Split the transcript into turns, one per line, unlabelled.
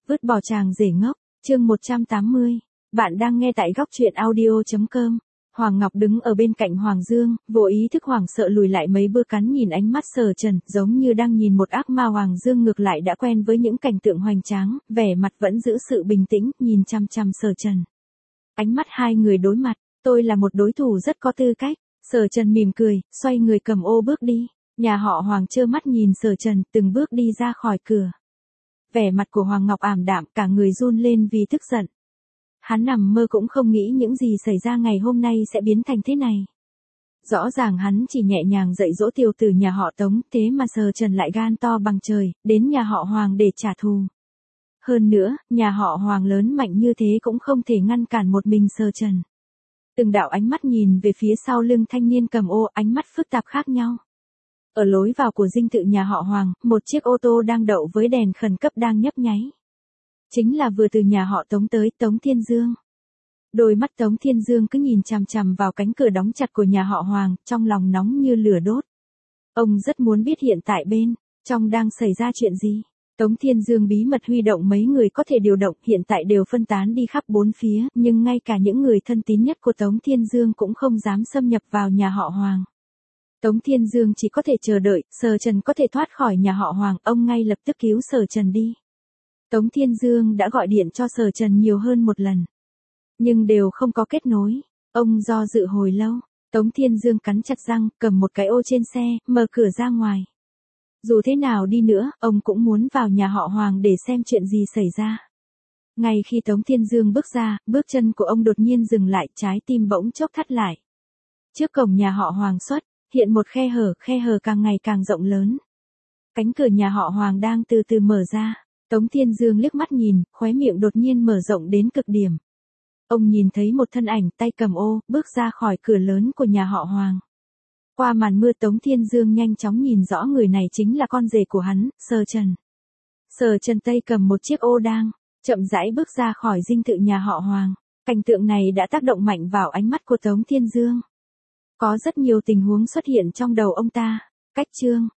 Vứt bỏ chàng rể ngốc, chương 180. Bạn đang nghe tại góc truyện audio.com. Hoàng Ngọc đứng ở bên cạnh Hoàng Dương, vô ý thức hoảng sợ lùi lại mấy bước cắn nhìn ánh mắt Sở Trần, giống như đang nhìn một ác ma. Hoàng Dương ngược lại đã quen với những cảnh tượng hoành tráng, vẻ mặt vẫn giữ sự bình tĩnh, nhìn chăm chăm Sở Trần. Ánh mắt hai người đối mặt, tôi là một đối thủ rất có tư cách. Sở Trần mỉm cười, xoay người cầm ô bước đi. Nhà họ Hoàng trơ mắt nhìn Sở Trần từng bước đi ra khỏi cửa. Vẻ mặt của Hoàng Ngọc ảm đạm, cả người run lên vì tức giận. Hắn nằm mơ cũng không nghĩ những gì xảy ra ngày hôm nay sẽ biến thành thế này. Rõ ràng hắn chỉ nhẹ nhàng dạy dỗ tiểu tử nhà họ Tống, thế mà Sở Trần lại gan to bằng trời, đến nhà họ Hoàng để trả thù. Hơn nữa, nhà họ Hoàng lớn mạnh như thế cũng không thể ngăn cản một mình Sở Trần. Từng đạo ánh mắt nhìn về phía sau lưng thanh niên cầm ô, ánh mắt phức tạp khác nhau. Ở lối vào của dinh thự nhà họ Hoàng, một chiếc ô tô đang đậu với đèn khẩn cấp đang nhấp nháy. Chính là vừa từ nhà họ Tống tới, Tống Thiên Dương. Đôi mắt Tống Thiên Dương cứ nhìn chằm chằm vào cánh cửa đóng chặt của nhà họ Hoàng, trong lòng nóng như lửa đốt. Ông rất muốn biết hiện tại bên trong đang xảy ra chuyện gì. Tống Thiên Dương bí mật huy động mấy người có thể điều động, hiện tại đều phân tán đi khắp bốn phía, nhưng ngay cả những người thân tín nhất của Tống Thiên Dương cũng không dám xâm nhập vào nhà họ Hoàng. Tống Thiên Dương chỉ có thể chờ đợi, Sở Trần có thể thoát khỏi nhà họ Hoàng, ông ngay lập tức cứu Sở Trần đi. Tống Thiên Dương đã gọi điện cho Sở Trần nhiều hơn một lần, nhưng đều không có kết nối. Ông do dự hồi lâu, Tống Thiên Dương cắn chặt răng, cầm một cái ô trên xe, mở cửa ra ngoài. Dù thế nào đi nữa, ông cũng muốn vào nhà họ Hoàng để xem chuyện gì xảy ra. Ngay khi Tống Thiên Dương bước ra, bước chân của ông đột nhiên dừng lại, trái tim bỗng chốc thắt lại. Trước cổng nhà họ Hoàng xuất hiện một khe hở càng ngày càng rộng lớn. Cánh cửa nhà họ Hoàng đang từ từ mở ra. Tống Thiên Dương liếc mắt nhìn, khóe miệng đột nhiên mở rộng đến cực điểm. Ông nhìn thấy một thân ảnh tay cầm ô, bước ra khỏi cửa lớn của nhà họ Hoàng. Qua màn mưa Tống Thiên Dương nhanh chóng nhìn rõ người này chính là con rể của hắn, Sở Trần. Sở Trần tay cầm một chiếc ô đang chậm rãi bước ra khỏi dinh thự nhà họ Hoàng. Cảnh tượng này đã tác động mạnh vào ánh mắt của Tống Thiên Dương. Có rất nhiều tình huống xuất hiện trong đầu ông ta. Cách chương